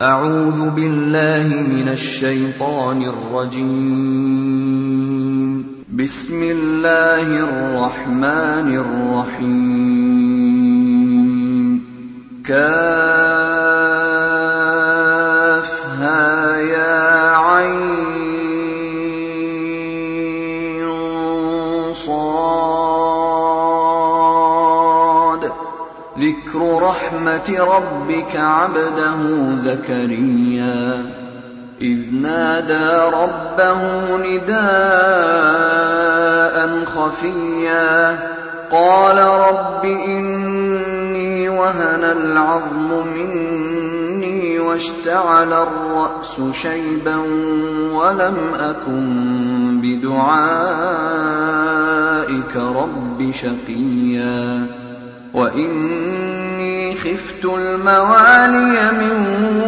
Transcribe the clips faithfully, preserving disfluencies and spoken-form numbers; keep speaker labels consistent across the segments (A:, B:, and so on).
A: أعوذ بالله من الشيطان الرجيم. بسم الله الرحمن الرحيم. كافها يا عين صاد. ذكر رحمة ربك عبده زكريا إذ نادى ربه نداء خفيا قال رب إني وهن العظم مني واشتعل الرأس شيبا ولم أكن بدعائك رب شقيا وإني خفت الموالي من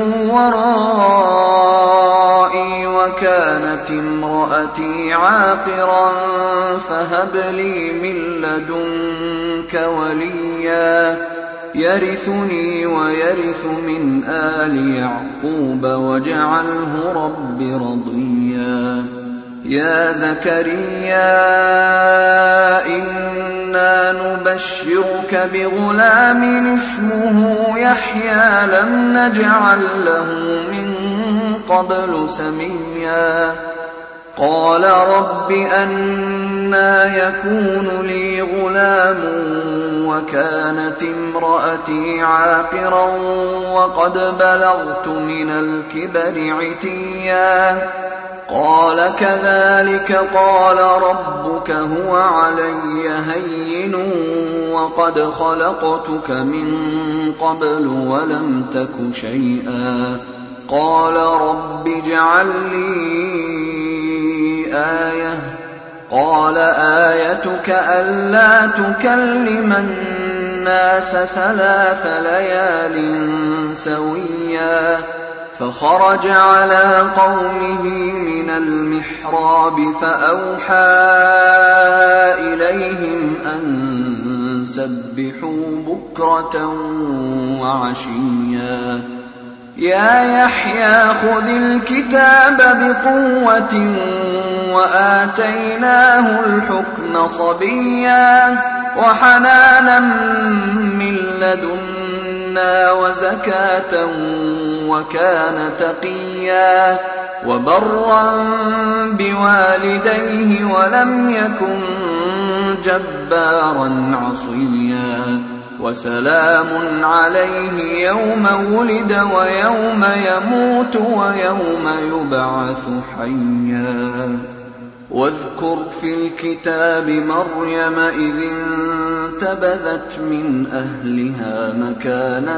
A: ورائي وكانت امرأتي عاقرا فهب لي من لدنك وليا يرثني ويرث من آل يعقوب واجعله رب رضيا. يا زكريا إنا نبشرك بغلام اسمه يحيى لم نجعل له من قبل سميا. قال رب أنى يكون لي غلام وكانت امرأتي عاقرا وقد بلغت من الكبر عتيا. قال كذلك قال ربك هو علي هين وقد خلقتك من قبل ولم تك شيئا. قال رب اجعل لي آية. قال آيتك ألا تكلم الناس ثلاث ليال سويا. فخرج على قومه من المحراب فأوحى إليهم أن سبحوا بكرة وعشيا. يا يحيى خذ الكتاب بقوة وآتيناه الحكم صبيا وحنانا من لدنا وزكاة وكان تقيا وبرا بوالديه ولم يكن جبارا عصيا. وسلام عليه يوم ولد ويوم يموت ويوم يبعث حيا. واذكر في الكتاب مريم إذ انتبذت من أهلها مكانا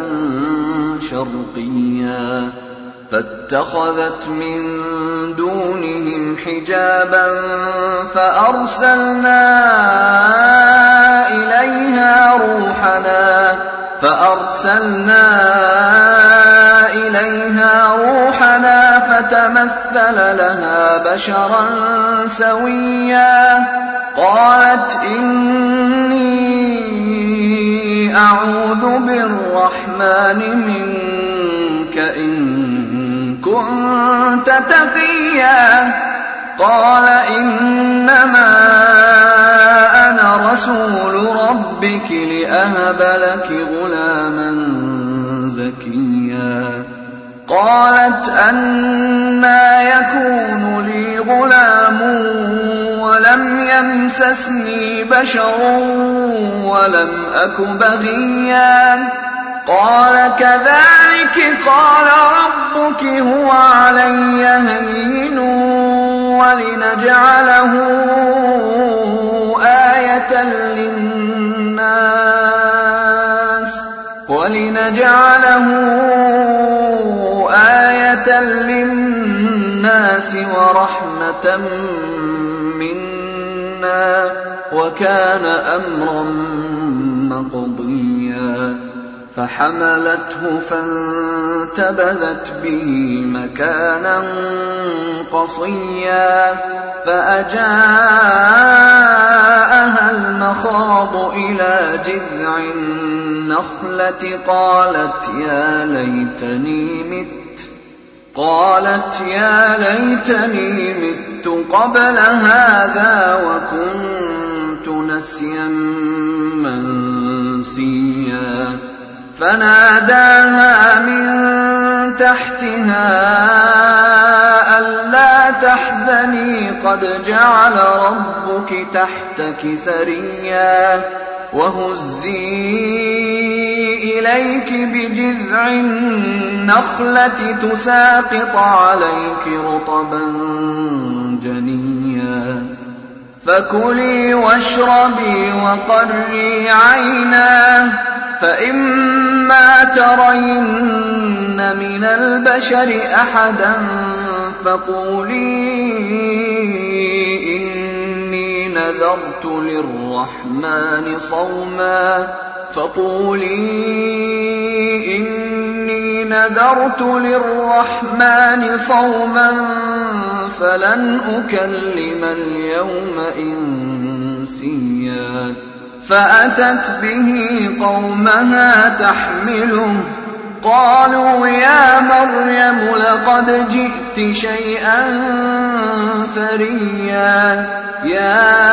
A: شرقيا فاتخذت من دونهم حجابا فأرسلنا إليها روحنا فأرسلنا إليها روحنا فتمثل لها بشرا سويا. قالت إني أعوذ بالرحمن منك إن كنت تقيا. قال إنما أنا رسول ربك لأهب لك غلاما زكيا. قالت أنى يكون لي غلام ولم يمسسني بشر ولم أك بغيا. قال كذلك قال ربك هو علي هين ولنجعله آية للناس ولنجعله آية للناس ورحمة منا وكان أمرا مقضيا. فحملته فانتبذت به مكانا قصيا فأجاءها المخاض إلى جذع النخلة قالت يا ليتني مت قالت يا ليتني مت قبل هذا وكنت نسيا منسيا فناداها من تحتها ألا تحزني قد جعل ربك تحتك سريا وهزي إليك بجذع النخلة تساقط عليك رطبا جنيا فكلي واشربي وقري عينا فإما ترين من البشر أحدا فقولي إني نذرت للرحمن صوما فقولي إني نذرت للرحمن صوما فلن أكلم اليوم إنسيا فأتت به قومها تحمله قالوا يا مريم لقد جئت شيئا فريا يا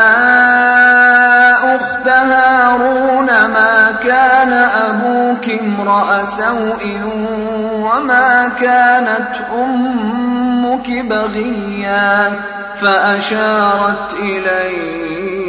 A: أخت هارون ما كان أبوك امرأ سوء وما كانت أمك بغيا فأشارت إليه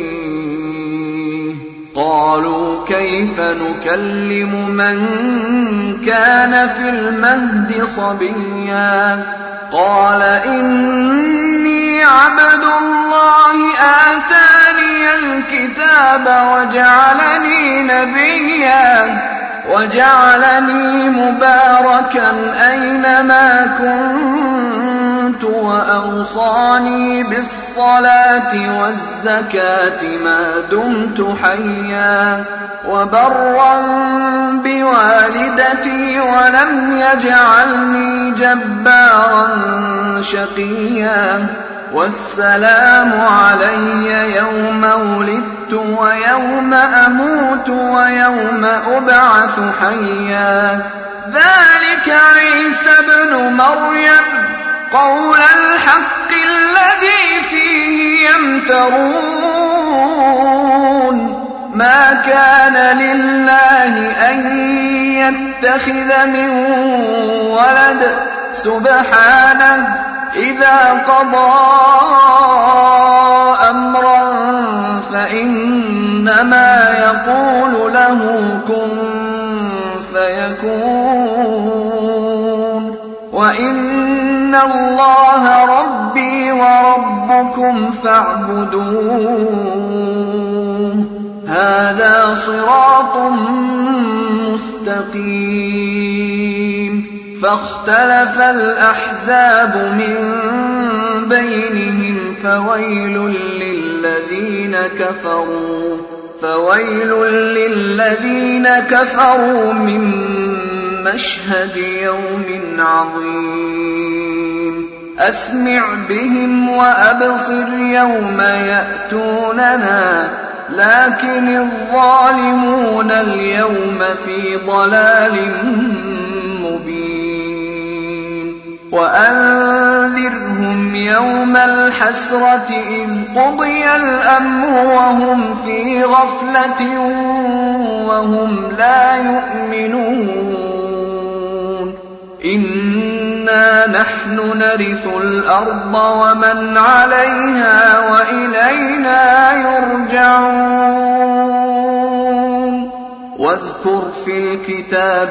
A: قالوا كيف نكلم من كان في المهد صبيا قال إني عبد الله آتاني الكتاب وجعلني نبيا وجعلني مباركا أينما كنت وأوصاني بالصلاة والزكاة ما دمت حيا وبرا بوالدتي ولم يجعلني جبارا شقيا والسلام علي يوم ولدت ويوم أموت ويوم أبعث حيا ذلك عيسى ابن مريم قول الحق الذي فيه يمترون ما كان لله أن يتخذ من ولد سبحانه إذا قضى أمرا فإنما يقول له كن فيكون وإن الله ربي وربكم فاعبدوه هذا صراط مستقيم فاختلف الأحزاب من بينهم فويل للذين كفروا فويل للذين كفروا من مشهد يوم عظيم أسمع بهم وأبصر يوم يأتوننا لكن الظالمون اليوم في ضلال مبين وأنذرهم يوم الحسرة إذ قضي الأمر وهم في غفلة وهم لا يؤمنون إنا نحن نرث الأرض ومن عليها وإلينا يرجعون واذكر في الكتاب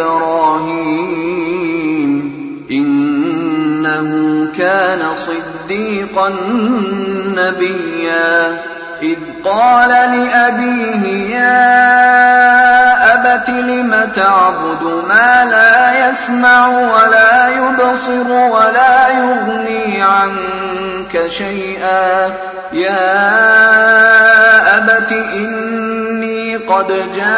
A: إبراهيم إنه كان صديقا نبيا إذ قال لأبيه يا أبت لم تعبد ما لا يسمع ولا يبصر ولا يغني عنك شيئا يا أبت إني قد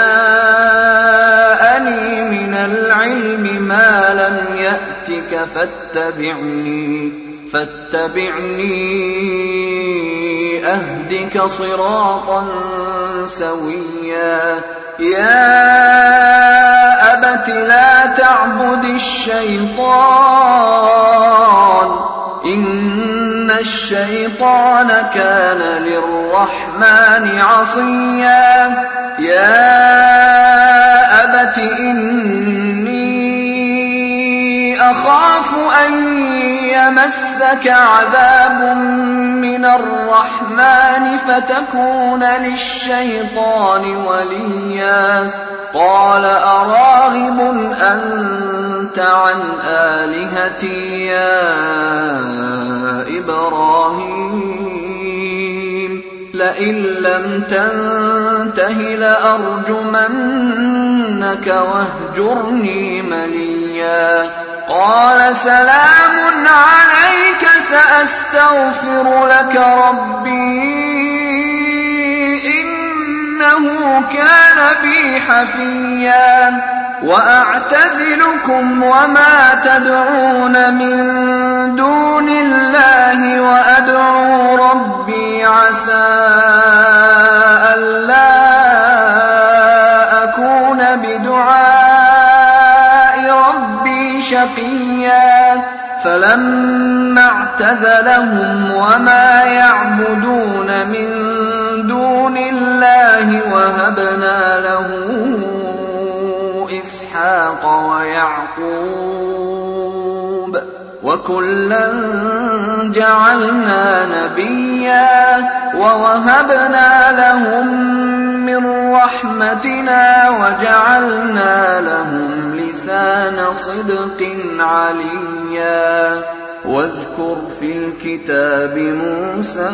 A: جاءني من العلم ما لم يأتك فاتبعني فاتبعني أهدك صراطا سويا يا أبت لا تعبد الشيطان إن الشيطان كان للرحمن عصيا يا أبت إني أخاف أن يمسك عذاب من الرحمن فتكون للشيطان وليا قال أراغب أنت عن آلهتي يا إبراهيم لئن لم تنته لأرجمنك واهجرني مليا قال سلام عليك سأستغفر لك ربي إنه كان بي حفيا وأعتزلكم وما تدعون من دون الله وأدعو ربي عسى ألا أكون بدعاء ربي شقيا فلما اعتزلهم وما يعبدون من دون الله وهبنا له إسحاق ويعقوب وكلا جعلنا نبيا ووهبنا لهم من رحمتنا وجعلنا لهم لسان صدق عليا واذكر في الكتاب موسى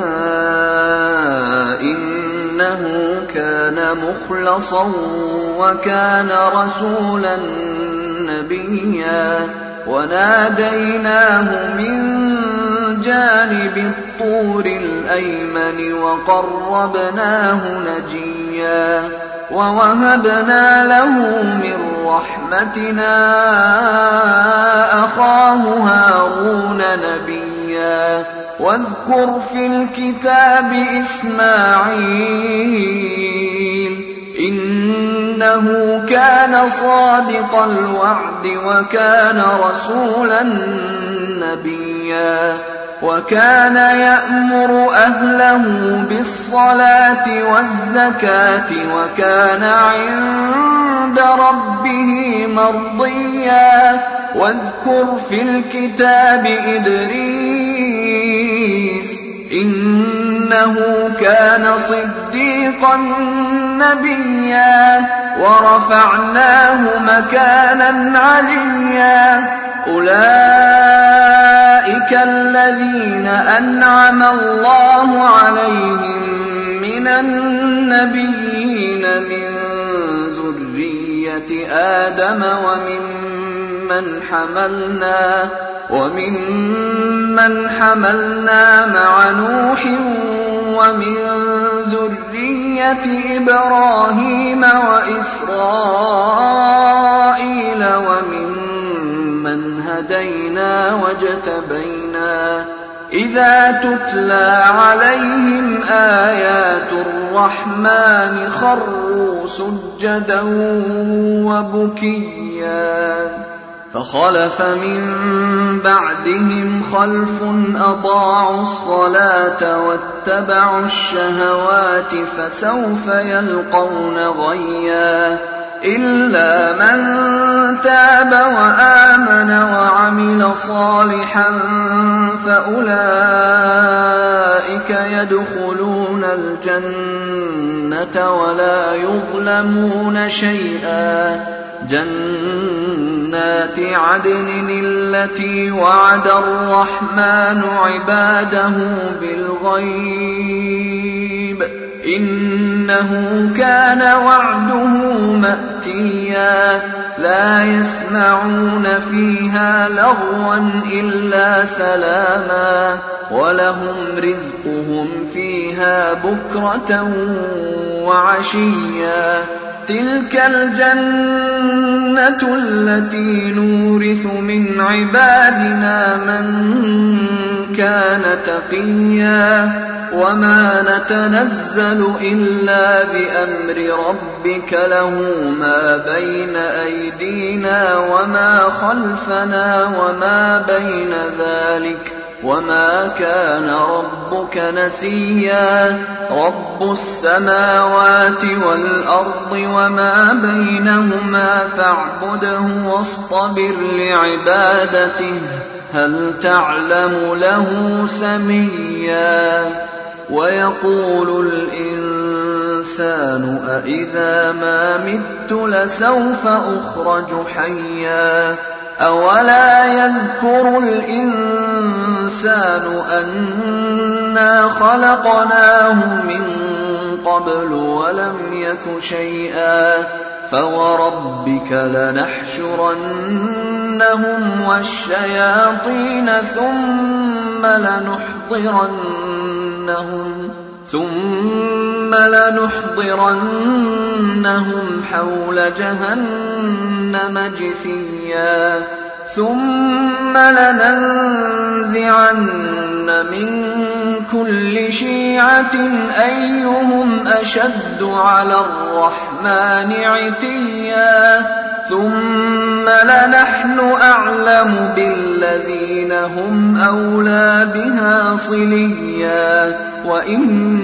A: إنه كان مخلصا وكان رسولا نبيا وناديناه من جانب الطور الأيمن وقربناه نجيا ووهبنا له من رحمتنا أخاه هارون نبيا واذكر في الكتاب إسماعيل إنه كان صادق الوعد وكان رسولا نبيا وكان يأمر أهله بالصلاة والزكاة وكان عند ربه مرضيا واذكر في الكتاب إدريس إنه كان صديقا نبيا ورفعناه مكانا عليا أولئك الذين أنعم الله عليهم من النبيين من ذرية آدم وممن حملنا وممن حملنا مع نوح ومن ذرية إبراهيم وإسرائيل وممن هدينا واجتبينا إذا تتلى عليهم آيات الرحمن خروا سجدا وبكيا فخلف من بعدهم خلف أضاعوا الصلاة واتبعوا الشهوات فسوف يلقون غيا إلا من تاب وآمن وعمل صالحا فأولئك يدخلون الجنة ولا يظلمون شيئا جنات عدن التي وعد الرحمن عباده بالغيب إنه كان وعده مأتيا لا يسمعون فيها لغوا إلا سلاما ولهم رزقهم فيها بكرة وعشيا تلك الجنة التي نورث من عبادنا من كان تقيا وما نتنزل إلا بأمر ربك له ما بين أيدينا وما خلفنا وما بين ذلك وما كان ربك نسيا رب السماوات والأرض وما بينهما فاعبده واصطبر لعبادته هل تعلم له سميا ويقول الإنسان أإذا ما مت لسوف أخرج حيا أولا يذكر الإنسان أنا خلقناه من قبل ولم يك شيئا فوربك لنحشرنهم والشياطين ثم لنحضرنهم ثم لنحضرنهم حول جهنم جثيا ثم لننزعن من كل شيعة أيهم أشد على الرحمن عتيا ثم لنحن أعلم بالذين هم أولى بها صليا وإن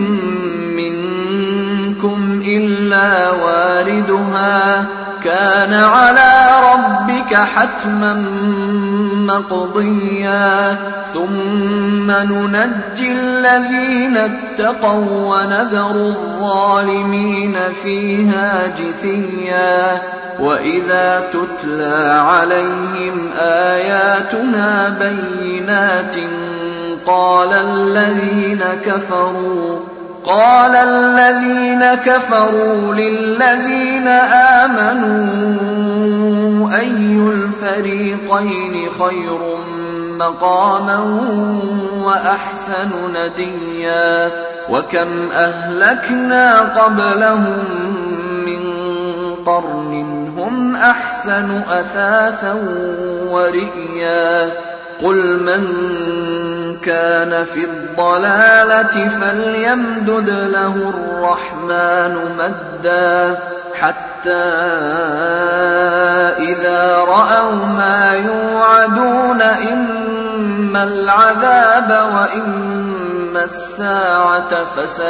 A: منكم إلا واردها كان على ربك حتما مقضيا ثم ننجي الذين اتقوا ونذر الظالمين فيها جثيا وإذا تتلى عليهم آياتنا بينات قال الذين كفروا قال الذين كفروا للذين آمنوا أي الفريقين خير مقاما وأحسن نديا وكم أهلكنا قبلهم من قرن هم أحسن أثاثا ورئيا قل من كان في الضلالة فليمدد له الرحمن مدا حتى إذا رأوا ما يوعدون إما العذاب وإما الساعة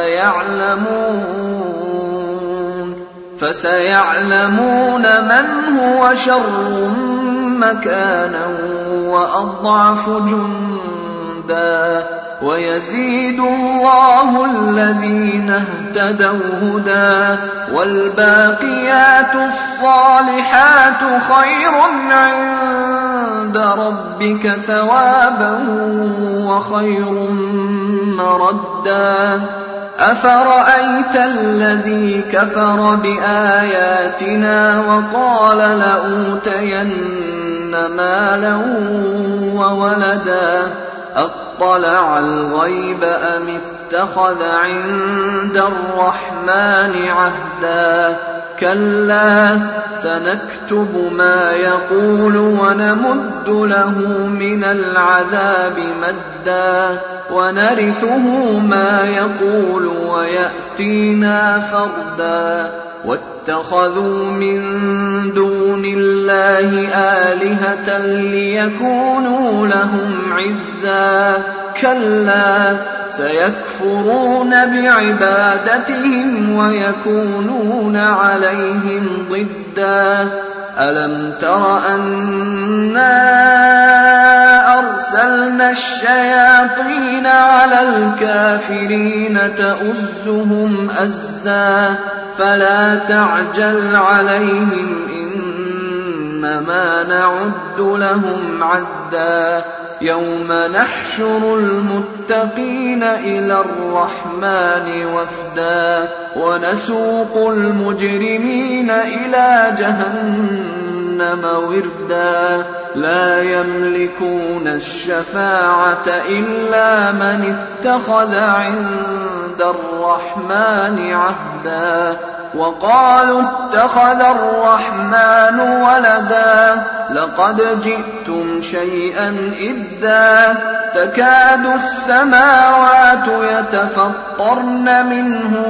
A: فسيعلمون فسيعلمون من هو شر مكانا وأضعف جندا ويزيد الله الذين اهتدوا هدى والباقيات الصالحات خير عند ربك ثوابا وخير مردا أفرأيت الذي كفر بآياتنا وقال لأوتين مالا وولدا أطلع الغيب أم اتخذ عند الرحمن عهدا كلا سنكتب ما يقول ونمد له من العذاب مدا ونرثه ما يقول ويأتينا فردا واتخذوا من دون الله آلهة ليكونوا لهم عزا كلا سيكفرون بعبادتهم ويكونون عليهم ضدا ألم تر أنا أرسلنا الشياطين على الكافرين تؤزهم أزا فلا تعجل عليهم إنما نعد لهم عدا يوم نحشر المتقين إلى الرحمن وفدا ونسوق المجرمين إلى جهنم وردا لا يملكون الشفاعة إلا من اتخذ عند الرحمن عهدا وقالوا اتخذ الرحمن ولدا لقد جئتم شيئا إدا تكاد السماوات يتفطرن منه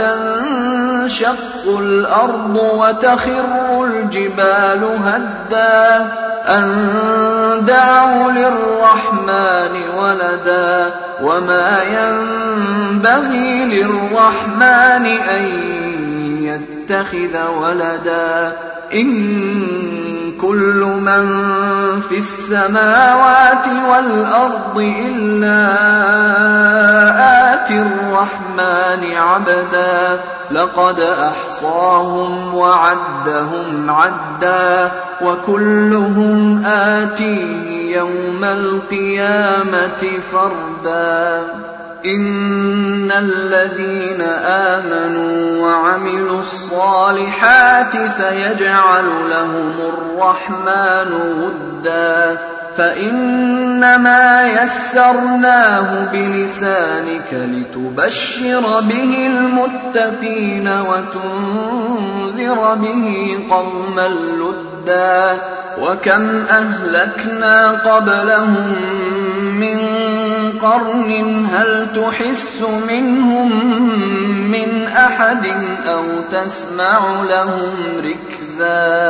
A: وتنشق الأرض وتخر الجبال هدا أن دعوا للرحمن ولدا وما ينبغي للرحمن أن يتخذ ولدا إن كل من في السماوات والأرض إلا آتي الرحمن عبدا لقد أحصاهم وعدهم عدا وكلهم آتيه يوم القيامة فردا إن الذين آمنوا وعملوا الصالحات سيجعل لهم الرحمن ودا فإنما يسرناه بلسانك لتبشر به المتقين وتنذر به قوما لدا وكم أهلكنا قبلهم من قرن هل تحس منهم من أحد أو تسمع لهم ركزا